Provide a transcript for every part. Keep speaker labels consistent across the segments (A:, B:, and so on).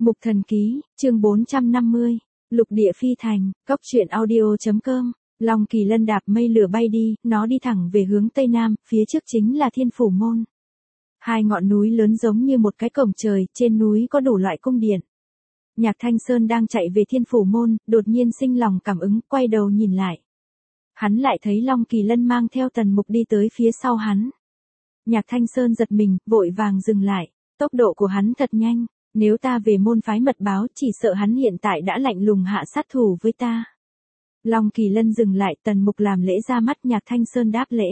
A: Mục Thần Ký, chương 450, Lục Địa Phi Thành, Cốc truyện audio.com. Long Kỳ Lân đạp mây lửa bay đi, nó đi thẳng về hướng Tây Nam, phía trước chính là Thiên Phủ Môn. Hai ngọn núi lớn giống như một cái cổng trời, trên núi có đủ loại cung điện. Nhạc Thanh Sơn đang chạy về Thiên Phủ Môn, đột nhiên sinh lòng cảm ứng, quay đầu nhìn lại. Hắn lại thấy Long Kỳ Lân mang theo Tần Mục đi tới phía sau hắn. Nhạc Thanh Sơn giật mình, vội vàng dừng lại, tốc độ của hắn thật nhanh. Nếu ta về môn phái mật báo, chỉ sợ hắn hiện tại đã lạnh lùng hạ sát thủ với ta. Long Kỳ Lân dừng lại, Tần Mục làm lễ ra mắt. Nhạc Thanh Sơn đáp lễ.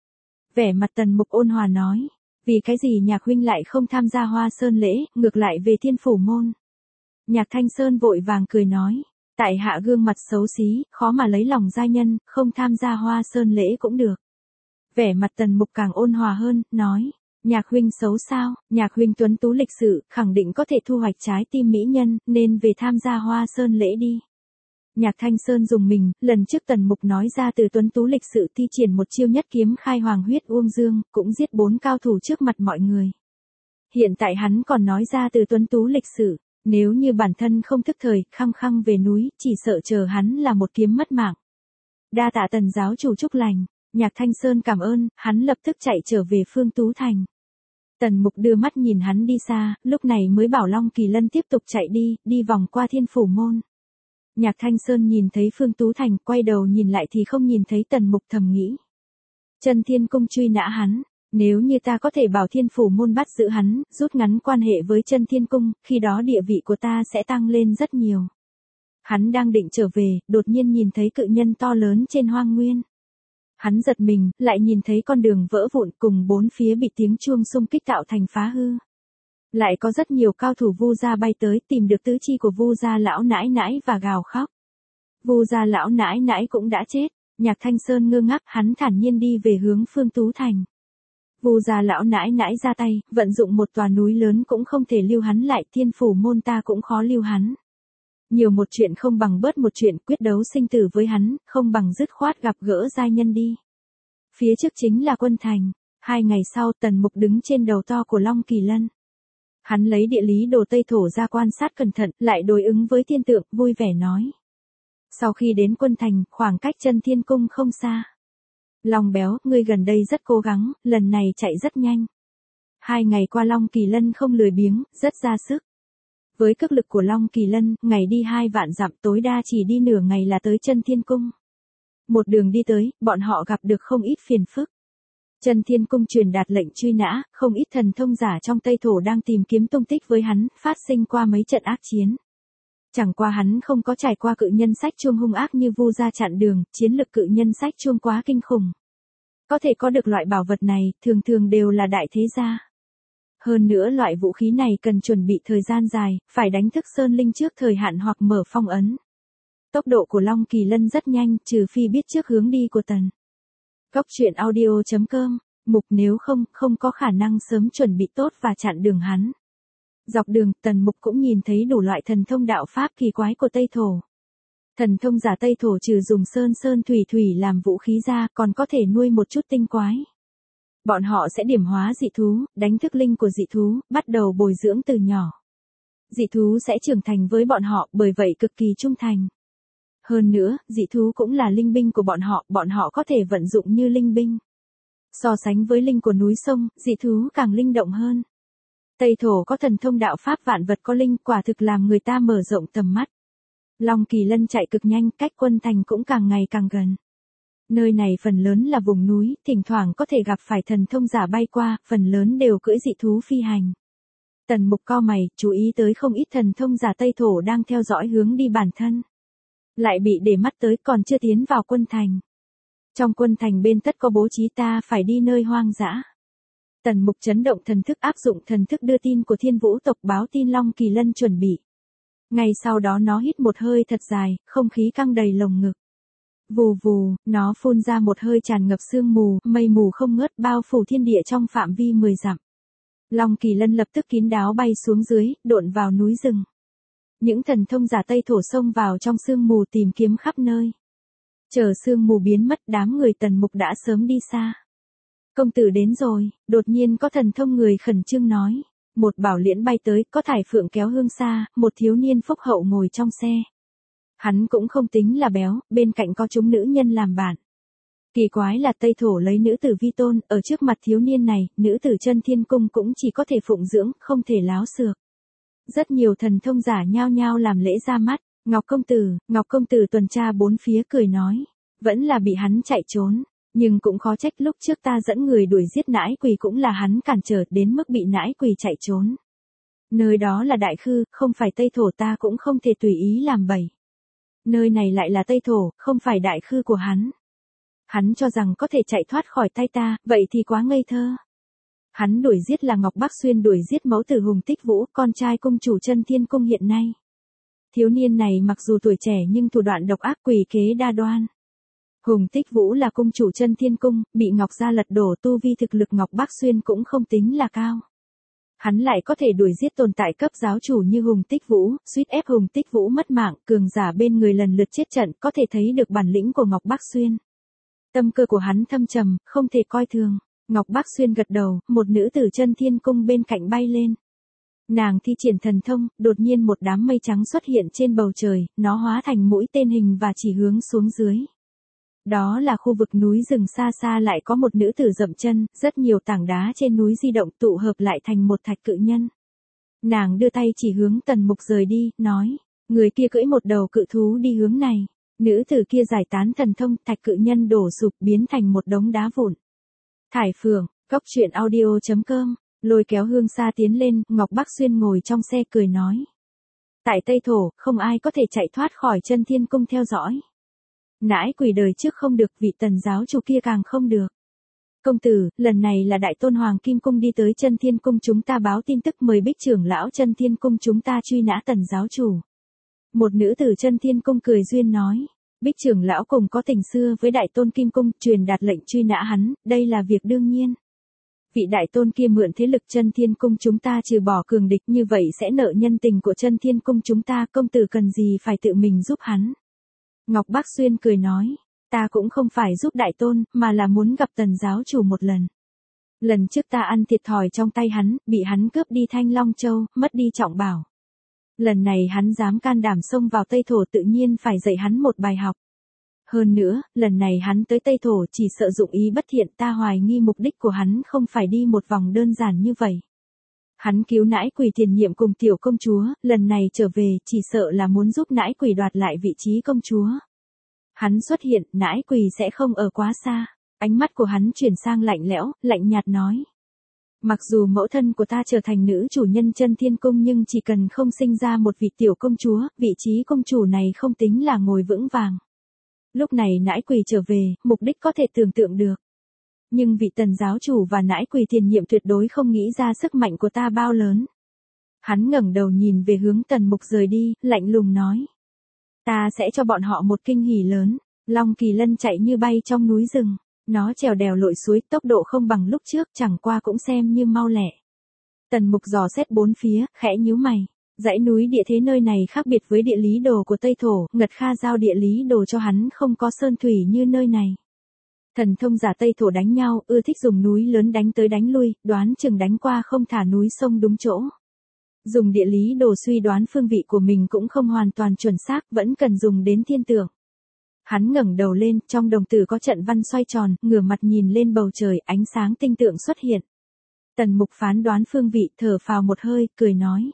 A: Vẻ mặt Tần Mục ôn hòa nói, vì cái gì Nhạc huynh lại không tham gia Hoa Sơn lễ, ngược lại về Thiên Phủ Môn? Nhạc Thanh Sơn vội vàng cười nói, tại hạ gương mặt xấu xí, khó mà lấy lòng gia nhân, không tham gia Hoa Sơn lễ cũng được. Vẻ mặt Tần Mục càng ôn hòa hơn, nói, Nhạc huynh xấu sao? Nhạc huynh tuấn tú lịch sự, khẳng định có thể thu hoạch trái tim mỹ nhân, nên về tham gia Hoa Sơn lễ đi. Nhạc Thanh Sơn dùng mình, lần trước Tần Mục nói ra từ tuấn tú lịch sự thi triển một chiêu nhất kiếm khai hoàng huyết uông dương, cũng giết 4 cao thủ trước mặt mọi người. Hiện tại hắn còn nói ra từ tuấn tú lịch sự, nếu như bản thân không thức thời, khăng khăng về núi, chỉ sợ chờ hắn là một kiếm mất mạng. Đa tạ Tần giáo chủ chúc lành. Nhạc Thanh Sơn cảm ơn, hắn lập tức chạy trở về Phương Tú Thành. Tần Mục đưa mắt nhìn hắn đi xa, lúc này mới bảo Long Kỳ Lân tiếp tục chạy đi vòng qua Thiên Phủ Môn. Nhạc Thanh Sơn nhìn thấy Phương Tú Thành, quay đầu nhìn lại thì không nhìn thấy Tần Mục, thầm nghĩ. Chân Thiên Cung truy nã hắn, nếu như ta có thể bảo Thiên Phủ Môn bắt giữ hắn, rút ngắn quan hệ với Chân Thiên Cung, khi đó địa vị của ta sẽ tăng lên rất nhiều. Hắn đang định trở về, đột nhiên nhìn thấy cự nhân to lớn trên hoang nguyên. Hắn giật mình, lại nhìn thấy con đường vỡ vụn cùng 4 phía bị tiếng chuông xung kích tạo thành phá hư. Lại có rất nhiều cao thủ Vu gia bay tới, tìm được tứ chi của Vu gia lão nãi nãi và gào khóc. Vu gia lão nãi nãi cũng đã chết. Nhạc Thanh Sơn ngơ ngác, hắn thản nhiên đi về hướng Phương Tú Thành. Vu gia lão nãi nãi ra tay, vận dụng một tòa núi lớn cũng không thể lưu hắn lại, Thiên Phủ Môn ta cũng khó lưu hắn. Nhiều một chuyện không bằng bớt một chuyện, quyết đấu sinh tử với hắn, không bằng dứt khoát gặp gỡ giai nhân đi. Phía trước chính là Quân Thành. 2 ngày sau, Tần Mục đứng trên đầu to của Long Kỳ Lân. Hắn lấy địa lý đồ Tây Thổ ra quan sát cẩn thận, lại đối ứng với thiên tượng, vui vẻ nói. Sau khi đến Quân Thành, khoảng cách Chân Thiên Cung không xa. Long béo, ngươi gần đây rất cố gắng, lần này chạy rất nhanh. 2 ngày qua Long Kỳ Lân không lười biếng, rất ra sức. Với cước lực của Long Kỳ Lân, ngày đi 2 vạn dặm, tối đa chỉ đi nửa ngày là tới Chân Thiên Cung. Một đường đi tới, bọn họ gặp được không ít phiền phức. Chân Thiên Cung truyền đạt lệnh truy nã, không ít thần thông giả trong Tây Thổ đang tìm kiếm tung tích với hắn, phát sinh qua mấy trận ác chiến. Chẳng qua hắn không có trải qua cự nhân sách chuông hung ác như Vu gia chặn đường, chiến lực cự nhân sách chuông quá kinh khủng. Có thể có được loại bảo vật này, thường thường đều là đại thế gia. Hơn nữa loại vũ khí này cần chuẩn bị thời gian dài, phải đánh thức Sơn Linh trước thời hạn hoặc mở phong ấn. Tốc độ của Long Kỳ Lân rất nhanh, trừ phi biết trước hướng đi của Tần. Cốc truyện audio.com, mục nếu không có khả năng sớm chuẩn bị tốt và chặn đường hắn. Dọc đường, Tần Mục cũng nhìn thấy đủ loại thần thông đạo pháp kỳ quái của Tây Thổ. Thần thông giả Tây Thổ trừ dùng sơn thủy làm vũ khí ra, còn có thể nuôi một chút tinh quái. Bọn họ sẽ điểm hóa dị thú, đánh thức linh của dị thú, bắt đầu bồi dưỡng từ nhỏ. Dị thú sẽ trưởng thành với bọn họ, bởi vậy cực kỳ trung thành. Hơn nữa, dị thú cũng là linh binh của bọn họ có thể vận dụng như linh binh. So sánh với linh của núi sông, dị thú càng linh động hơn. Tây Thổ có thần thông đạo pháp vạn vật có linh, quả thực làm người ta mở rộng tầm mắt. Long Kỳ Lân chạy cực nhanh, cách Quân Thành cũng càng ngày càng gần. Nơi này phần lớn là vùng núi, thỉnh thoảng có thể gặp phải thần thông giả bay qua, phần lớn đều cưỡi dị thú phi hành. Tần Mục cau mày, chú ý tới không ít thần thông giả Tây Thổ đang theo dõi hướng đi bản thân. Lại bị để mắt tới, còn chưa tiến vào Quân Thành. Trong Quân Thành bên tất có bố trí, ta phải đi nơi hoang dã. Tần Mục chấn động thần thức, áp dụng thần thức đưa tin của Thiên Vũ tộc báo tin Long Kỳ Lân chuẩn bị. Ngay sau đó nó hít một hơi thật dài, không khí căng đầy lồng ngực. Vù vù, nó phun ra một hơi tràn ngập sương mù, mây mù không ngớt bao phủ thiên địa trong phạm vi 10 dặm. Long Kỳ Lân lập tức kín đáo bay xuống dưới, độn vào núi rừng. Những thần thông giả Tây Thổ xông vào trong sương mù tìm kiếm khắp nơi. Chờ sương mù biến mất, đám người Tần Mục đã sớm đi xa. Công tử đến rồi, đột nhiên có thần thông người khẩn trương nói. Một bảo liễn bay tới, có thải phượng kéo hương xa, một thiếu niên phúc hậu ngồi trong xe. Hắn cũng không tính là béo, bên cạnh có chúng nữ nhân làm bạn. Kỳ quái là Tây Thổ lấy nữ tử vi tôn, ở trước mặt thiếu niên này, nữ tử chân thiên cung cũng chỉ có thể phụng dưỡng, không thể láo xược. Rất nhiều thần thông giả nhao nhao làm lễ ra mắt, Ngọc công tử tuần tra bốn phía cười nói, vẫn là bị hắn chạy trốn, nhưng cũng khó trách lúc trước ta dẫn người đuổi giết nãi quỳ cũng là hắn cản trở đến mức bị nãi quỳ chạy trốn. Nơi đó là Đại Khư, không phải Tây Thổ ta cũng không thể tùy ý làm bậy. Nơi này lại là Tây Thổ, không phải Đại Khư của hắn. Hắn cho rằng có thể chạy thoát khỏi tay ta, vậy thì quá ngây thơ. Hắn đuổi giết là Ngọc Bắc Xuyên đuổi giết mẫu tử Hùng Tích Vũ, con trai cung chủ Chân Thiên Cung hiện nay. Thiếu niên này mặc dù tuổi trẻ nhưng thủ đoạn độc ác quỷ kế đa đoan. Hùng Tích Vũ là cung chủ Chân Thiên Cung, bị Ngọc gia lật đổ tu vi thực lực Ngọc Bắc Xuyên cũng không tính là cao. Hắn lại có thể đuổi giết tồn tại cấp giáo chủ như Hùng Tích Vũ, suýt ép Hùng Tích Vũ mất mạng, cường giả bên người lần lượt chết trận, có thể thấy được bản lĩnh của Ngọc Bắc Xuyên. Tâm cơ của hắn thâm trầm, không thể coi thường. Ngọc Bắc Xuyên gật đầu, một nữ tử Chân Thiên Cung bên cạnh bay lên. Nàng thi triển thần thông, đột nhiên một đám mây trắng xuất hiện trên bầu trời, nó hóa thành mũi tên hình và chỉ hướng xuống dưới. Đó là khu vực núi rừng xa xa lại có một nữ tử dậm chân, rất nhiều tảng đá trên núi di động tụ hợp lại thành một thạch cự nhân. Nàng đưa tay chỉ hướng Tần Mục rời đi, nói, người kia cưỡi một đầu cự thú đi hướng này. Nữ tử kia giải tán thần thông, thạch cự nhân đổ sụp biến thành một đống đá vụn. Thải Phượng, cốc truyện audio.com, lôi kéo hương xa tiến lên, Ngọc Bắc Xuyên ngồi trong xe cười nói. Tại Tây Thổ, không ai có thể chạy thoát khỏi Chân Thiên Cung theo dõi. Nãi quỷ đời trước không được, vị Tần giáo chủ kia càng không được. Công tử, lần này là Đại Tôn Hoàng Kim Cung đi tới Chân Thiên Cung chúng ta báo tin tức mời Bích trưởng lão Chân Thiên Cung chúng ta truy nã Tần giáo chủ. Một nữ tử Chân Thiên Cung cười duyên nói, Bích trưởng lão cùng có tình xưa với Đại Tôn Kim Cung, truyền đạt lệnh truy nã hắn, đây là việc đương nhiên. Vị Đại Tôn kia mượn thế lực Chân Thiên Cung chúng ta trừ bỏ cường địch như vậy sẽ nợ nhân tình của Chân Thiên Cung chúng ta, công tử cần gì phải tự mình giúp hắn. Ngọc Bắc Xuyên cười nói, ta cũng không phải giúp Đại Tôn, mà là muốn gặp Tần giáo chủ một lần. Lần trước ta ăn thiệt thòi trong tay hắn, bị hắn cướp đi Thanh Long Châu, mất đi trọng bảo. Lần này hắn dám can đảm xông vào Tây Thổ tự nhiên phải dạy hắn một bài học. Hơn nữa, lần này hắn tới Tây Thổ chỉ sợ dụng ý bất thiện, ta hoài nghi mục đích của hắn không phải đi một vòng đơn giản như vậy. Hắn cứu nãi quỷ tiền nhiệm cùng tiểu công chúa, lần này trở về chỉ sợ là muốn giúp nãi quỷ đoạt lại vị trí công chúa. Hắn xuất hiện, nãi quỷ sẽ không ở quá xa. Ánh mắt của hắn chuyển sang lạnh lẽo, lạnh nhạt nói. Mặc dù mẫu thân của ta trở thành nữ chủ nhân Chân Thiên Cung nhưng chỉ cần không sinh ra một vị tiểu công chúa, vị trí công chủ này không tính là ngồi vững vàng. Lúc này nãi quỷ trở về, mục đích có thể tưởng tượng được. Nhưng vị Tần giáo chủ và nãi quỷ tiền nhiệm tuyệt đối không nghĩ ra sức mạnh của ta bao lớn. Hắn ngẩng đầu nhìn về hướng Tần Mục rời đi, lạnh lùng nói. Ta sẽ cho bọn họ một kinh hỉ lớn. Long Kỳ Lân chạy như bay trong núi rừng. Nó trèo đèo lội suối, tốc độ không bằng lúc trước, chẳng qua cũng xem như mau lẹ. Tần Mục dò xét bốn phía, khẽ nhíu mày. Dãy núi địa thế nơi này khác biệt với địa lý đồ của Tây Thổ, Ngật Kha giao địa lý đồ cho hắn không có sơn thủy như nơi này. Thần thông giả Tây Thổ đánh nhau, ưa thích dùng núi lớn đánh tới đánh lui, đoán chừng đánh qua không thả núi sông đúng chỗ. Dùng địa lý đồ suy đoán phương vị của mình cũng không hoàn toàn chuẩn xác, vẫn cần dùng đến thiên tượng. Hắn ngẩng đầu lên, trong đồng tử có trận văn xoay tròn, ngửa mặt nhìn lên bầu trời, ánh sáng tinh tượng xuất hiện. Tần Mục phán đoán phương vị, thở phào một hơi, cười nói.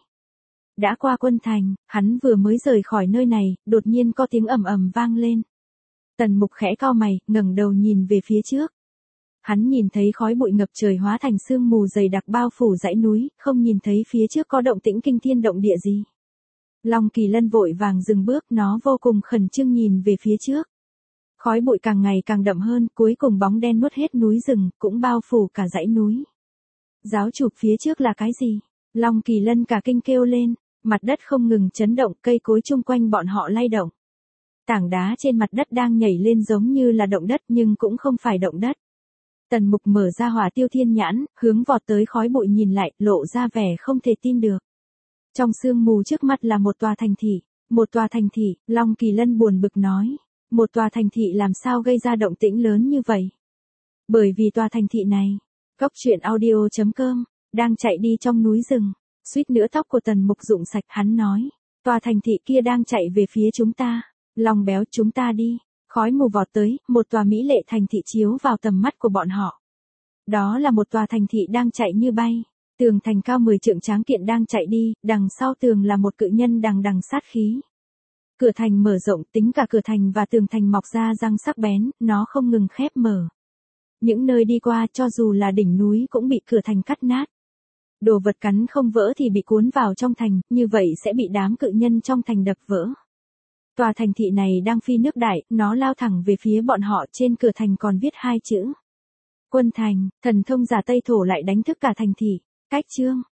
A: Đã qua Quân Thành, hắn vừa mới rời khỏi nơi này, đột nhiên có tiếng ầm ầm vang lên. Tần Mục khẽ cau mày, ngẩng đầu nhìn về phía trước. Hắn nhìn thấy khói bụi ngập trời hóa thành sương mù dày đặc bao phủ dãy núi, không nhìn thấy phía trước có động tĩnh kinh thiên động địa gì. Long Kỳ Lân vội vàng dừng bước, nó vô cùng khẩn trương nhìn về phía trước. Khói bụi càng ngày càng đậm hơn, cuối cùng bóng đen nuốt hết núi rừng, cũng bao phủ cả dãy núi. Giáo chủ phía trước là cái gì? Long Kỳ Lân cả kinh kêu lên, mặt đất không ngừng chấn động, cây cối chung quanh bọn họ lay động. Tảng đá trên mặt đất đang nhảy lên giống như là động đất nhưng cũng không phải động đất. Tần Mục mở ra Hỏa Tiêu Thiên Nhãn, hướng vọt tới khói bụi nhìn lại, lộ ra vẻ không thể tin được. Trong sương mù trước mắt là một tòa thành thị. Một tòa thành thị, Long Kỳ Lân buồn bực nói. Một tòa thành thị làm sao gây ra động tĩnh lớn như vậy? Bởi vì tòa thành thị này, cốc truyện audio.com, đang chạy đi trong núi rừng. Suýt nữa tóc của Tần Mục rụng sạch, hắn nói. Tòa thành thị kia đang chạy về phía chúng ta. Long béo, chúng ta đi. Khói mù vọt tới, một tòa mỹ lệ thành thị chiếu vào tầm mắt của bọn họ. Đó là một tòa thành thị đang chạy như bay. Tường thành cao 10 trượng tráng kiện đang chạy đi, đằng sau tường là một cự nhân đằng đằng sát khí. Cửa thành mở rộng, tính cả cửa thành và tường thành mọc ra răng sắc bén, nó không ngừng khép mở. Những nơi đi qua cho dù là đỉnh núi cũng bị cửa thành cắt nát. Đồ vật cắn không vỡ thì bị cuốn vào trong thành, như vậy sẽ bị đám cự nhân trong thành đập vỡ. Tòa thành thị này đang phi nước đại, nó lao thẳng về phía bọn họ, trên cửa thành còn viết 2 chữ. Quân thành, thần thông giả Tây Thổ lại đánh thức cả thành thị. Cách chương